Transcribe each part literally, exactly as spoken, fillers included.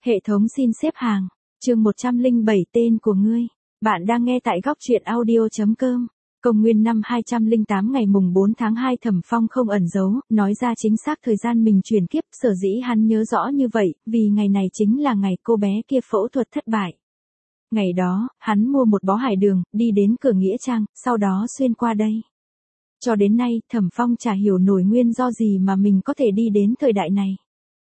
Hệ thống xin xếp hàng. Chương một trăm lẻ bảy tên của ngươi. Bạn đang nghe tại góc truyện audio chấm com. Công nguyên năm hai trăm lẻ tám ngày mùng bốn tháng hai Thẩm Phong không ẩn giấu, nói ra chính xác thời gian mình chuyển kiếp, sở dĩ hắn nhớ rõ như vậy, vì ngày này chính là ngày cô bé kia phẫu thuật thất bại. Ngày đó, hắn mua một bó hải đường, đi đến cửa Nghĩa Trang, sau đó xuyên qua đây. Cho đến nay, Thẩm Phong chả hiểu nổi nguyên do gì mà mình có thể đi đến thời đại này.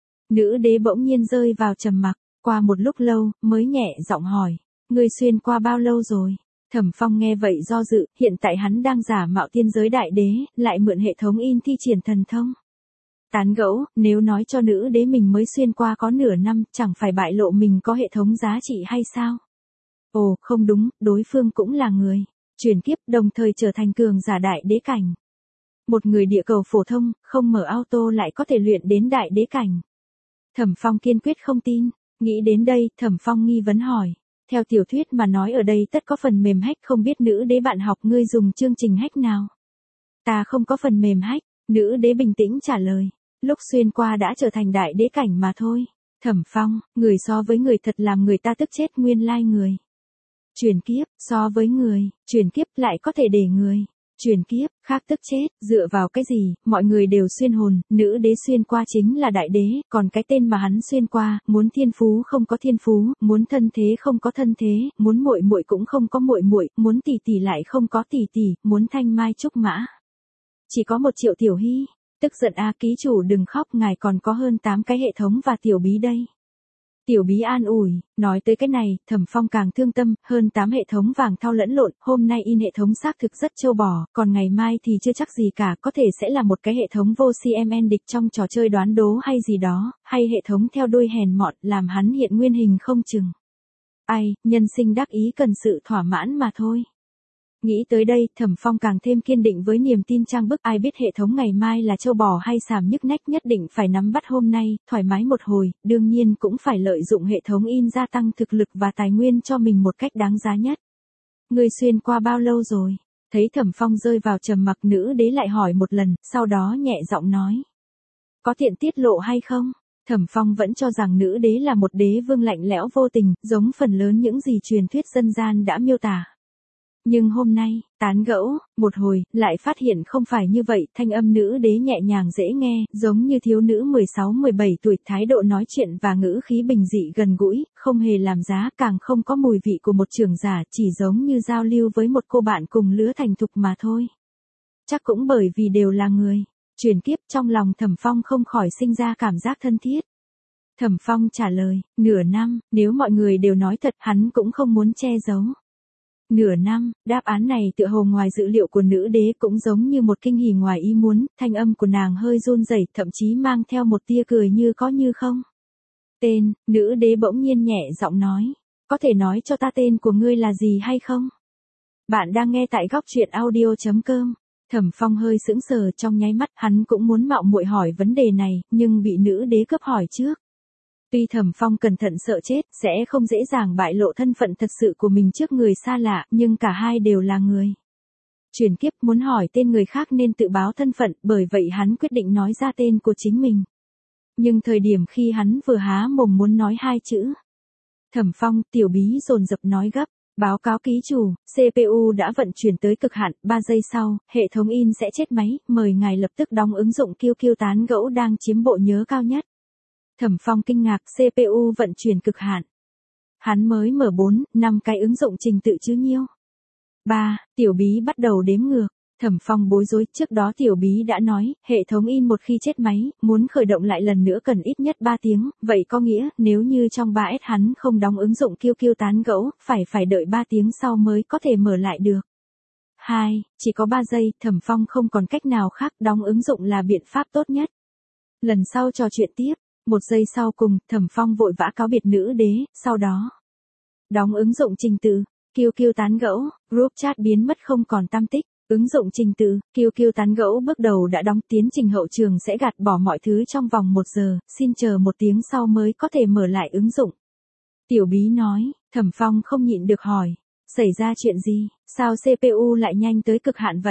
Nữ đế bỗng nhiên rơi vào trầm mặc, qua một lúc lâu, mới nhẹ giọng hỏi, ngươi xuyên qua bao lâu rồi? Thẩm Phong nghe vậy do dự, hiện tại hắn đang giả mạo tiên giới đại đế, lại mượn hệ thống in thi triển thần thông. Tán gẫu, nếu nói cho nữ đế mình mới xuyên qua có nửa năm, chẳng phải bại lộ mình có hệ thống giá trị hay sao? Ồ, không đúng, đối phương cũng là người chuyển kiếp, đồng thời trở thành cường giả đại đế cảnh. Một người địa cầu phổ thông, không mở auto lại có thể luyện đến đại đế cảnh. Thẩm Phong kiên quyết không tin, nghĩ đến đây, Thẩm Phong nghi vấn hỏi. Theo tiểu thuyết mà nói ở đây tất có phần mềm hack, không biết nữ đế bạn học ngươi dùng chương trình hack nào? Ta không có phần mềm hack, nữ đế bình tĩnh trả lời. Lúc xuyên qua đã trở thành đại đế cảnh mà thôi. Thẩm Phong, người so với người thật làm người ta tức chết, nguyên lai người chuyển kiếp, so với người chuyển kiếp lại có thể để người chuyển kiếp, khác tức chết, dựa vào cái gì, mọi người đều xuyên hồn, nữ đế xuyên qua chính là đại đế, còn cái tên mà hắn xuyên qua, muốn thiên phú không có thiên phú, muốn thân thế không có thân thế, muốn muội muội cũng không có muội muội, muốn tỷ tỷ lại không có tỷ tỷ, muốn thanh mai trúc mã. Chỉ có một Triệu Tiểu Hy, tức giận a ký chủ đừng khóc, ngài còn có hơn tám cái hệ thống và tiểu bí đây. Tiểu bí an ủi, nói tới cái này, Thẩm Phong càng thương tâm, hơn tám hệ thống vàng thau lẫn lộn, hôm nay in hệ thống xác thực rất trâu bò, còn ngày mai thì chưa chắc gì cả, có thể sẽ là một cái hệ thống vô xê em en địch trong trò chơi đoán đố hay gì đó, hay hệ thống theo đuôi hèn mọn, làm hắn hiện nguyên hình không chừng. Ai, nhân sinh đắc ý cần sự thỏa mãn mà thôi. Nghĩ tới đây, Thẩm Phong càng thêm kiên định với niềm tin trang bức, ai biết hệ thống ngày mai là trâu bò hay sàm nhức nách, nhất định phải nắm bắt hôm nay, thoải mái một hồi, đương nhiên cũng phải lợi dụng hệ thống in gia tăng thực lực và tài nguyên cho mình một cách đáng giá nhất. Ngươi xuyên qua bao lâu rồi? Thấy Thẩm Phong rơi vào trầm mặc, nữ đế lại hỏi một lần, sau đó nhẹ giọng nói. Có tiện tiết lộ hay không? Thẩm Phong vẫn cho rằng nữ đế là một đế vương lạnh lẽo vô tình, giống phần lớn những gì truyền thuyết dân gian đã miêu tả. Nhưng hôm nay, tán gẫu, một hồi, lại phát hiện không phải như vậy, thanh âm nữ đế nhẹ nhàng dễ nghe, giống như thiếu nữ mười sáu mười bảy tuổi, thái độ nói chuyện và ngữ khí bình dị gần gũi, không hề làm giá, càng không có mùi vị của một trưởng giả, chỉ giống như giao lưu với một cô bạn cùng lứa thành thục mà thôi. Chắc cũng bởi vì đều là người chuyển kiếp, trong lòng Thẩm Phong không khỏi sinh ra cảm giác thân thiết. Thẩm Phong trả lời, nửa năm, nếu mọi người đều nói thật, hắn cũng không muốn che giấu. Nửa năm, đáp án này tựa hồ ngoài dự liệu của nữ đế, cũng giống như một kinh hỉ ngoài ý muốn, thanh âm của nàng hơi run rẩy, thậm chí mang theo một tia cười như có như không. Tên, nữ đế bỗng nhiên nhẹ giọng nói, có thể nói cho ta tên của ngươi là gì hay không? Bạn đang nghe tại góc truyện audio chấm com. Thẩm Phong hơi sững sờ, trong nháy mắt hắn cũng muốn mạo muội hỏi vấn đề này, nhưng bị nữ đế cướp hỏi trước. Tuy Thẩm Phong cẩn thận sợ chết, sẽ không dễ dàng bại lộ thân phận thật sự của mình trước người xa lạ, nhưng cả hai đều là người chuyển kiếp, muốn hỏi tên người khác nên tự báo thân phận, bởi vậy hắn quyết định nói ra tên của chính mình. Nhưng thời điểm khi hắn vừa há mồm muốn nói hai chữ Thẩm Phong, tiểu bí dồn dập nói gấp, báo cáo ký chủ, xê pê u đã vận chuyển tới cực hạn, ba giây sau, hệ thống in sẽ chết máy, mời ngài lập tức đóng ứng dụng kiu kiu tán gẫu đang chiếm bộ nhớ cao nhất. Thẩm Phong kinh ngạc, xê pê u vận chuyển cực hạn. Hắn mới mở bốn, năm cái ứng dụng trình tự chứ nhiêu. ba, tiểu bí bắt đầu đếm ngược. Thẩm Phong bối rối, trước đó tiểu bí đã nói, hệ thống in một khi chết máy, muốn khởi động lại lần nữa cần ít nhất ba tiếng, vậy có nghĩa, nếu như trong ba S hắn không đóng ứng dụng kiu kiu tán gẫu, phải phải đợi ba tiếng sau mới có thể mở lại được. hai, chỉ có ba giây, Thẩm Phong không còn cách nào khác, đóng ứng dụng là biện pháp tốt nhất. Lần sau trò chuyện tiếp. Một giây sau cùng, Thẩm Phong vội vã cáo biệt nữ đế, sau đó đóng ứng dụng trình tự, kiu kiu tán gẫu, group chat biến mất không còn tăm tích, ứng dụng trình tự, kiu kiu tán gẫu bước đầu đã đóng, tiến trình hậu trường sẽ gạt bỏ mọi thứ trong vòng một giờ, xin chờ một tiếng sau mới có thể mở lại ứng dụng. Tiểu bí nói, Thẩm Phong không nhịn được hỏi, xảy ra chuyện gì, sao xê pê u lại nhanh tới cực hạn vậy?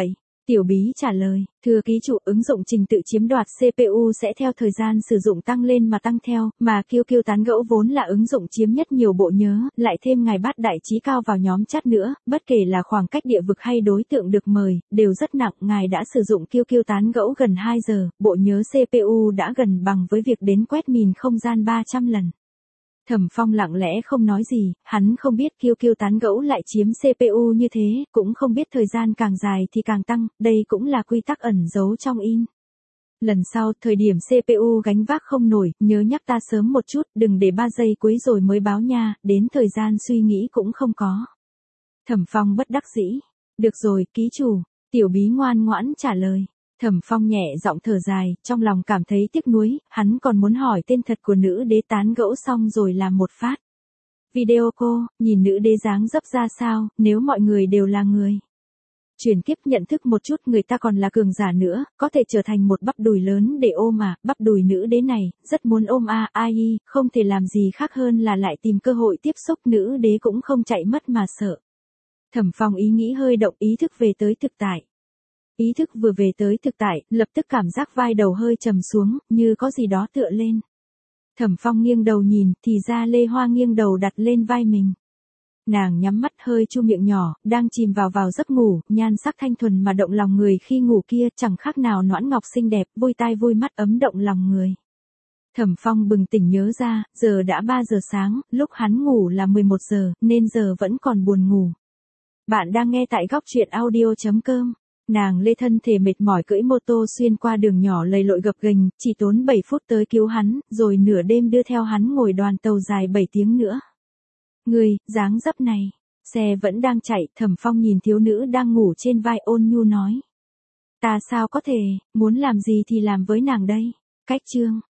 Tiểu Bí trả lời, thưa ký chủ, ứng dụng trình tự chiếm đoạt xê pê u sẽ theo thời gian sử dụng tăng lên mà tăng theo, mà kiu kiu tán gẫu vốn là ứng dụng chiếm nhất nhiều bộ nhớ, lại thêm ngài Bát Đại Trí Cao vào nhóm chat nữa, bất kể là khoảng cách địa vực hay đối tượng được mời, đều rất nặng, ngài đã sử dụng kiu kiu tán gẫu gần hai giờ, bộ nhớ xê pê u đã gần bằng với việc đến quét mìn không gian ba trăm lần. Thẩm Phong lặng lẽ không nói gì, hắn không biết kiu kiu tán gẫu lại chiếm xê pê u như thế, cũng không biết thời gian càng dài thì càng tăng, đây cũng là quy tắc ẩn giấu trong in. Lần sau, thời điểm xê pê u gánh vác không nổi, nhớ nhắc ta sớm một chút, đừng để ba giây cuối rồi mới báo nha, đến thời gian suy nghĩ cũng không có. Thẩm Phong bất đắc dĩ. Được rồi, ký chủ. Tiểu Bí ngoan ngoãn trả lời. Thẩm Phong nhẹ giọng thở dài, trong lòng cảm thấy tiếc nuối, hắn còn muốn hỏi tên thật của nữ đế tán gẫu xong rồi làm một phát video cô, nhìn nữ đế dáng dấp ra sao, nếu mọi người đều là người chuyển kiếp nhận thức một chút, người ta còn là cường giả nữa, có thể trở thành một bắp đùi lớn để ôm à, bắp đùi nữ đế này, rất muốn ôm a, ai y, không thể làm gì khác hơn là lại tìm cơ hội tiếp xúc, nữ đế cũng không chạy mất mà sợ. Thẩm Phong ý nghĩ hơi động, ý thức về tới thực tại. Ý thức vừa về tới thực tại, lập tức cảm giác vai đầu hơi trầm xuống, như có gì đó tựa lên. Thẩm Phong nghiêng đầu nhìn, thì ra Lê Hoa nghiêng đầu đặt lên vai mình. Nàng nhắm mắt hơi chu miệng nhỏ, đang chìm vào vào giấc ngủ, nhan sắc thanh thuần mà động lòng người khi ngủ kia chẳng khác nào nõn ngọc xinh đẹp, vui tai vui mắt ấm động lòng người. Thẩm Phong bừng tỉnh nhớ ra, giờ đã ba giờ sáng, lúc hắn ngủ là mười một giờ, nên giờ vẫn còn buồn ngủ. Bạn đang nghe tại góc truyện audio chấm com. Nàng Lê thân thể mệt mỏi cưỡi mô tô xuyên qua đường nhỏ lầy lội gập ghềnh, chỉ tốn bảy phút tới cứu hắn, rồi nửa đêm đưa theo hắn ngồi đoàn tàu dài bảy tiếng nữa. Người, dáng dấp này, xe vẫn đang chạy, Thẩm Phong nhìn thiếu nữ đang ngủ trên vai ôn nhu nói. Ta sao có thể, muốn làm gì thì làm với nàng đây. Cách chương.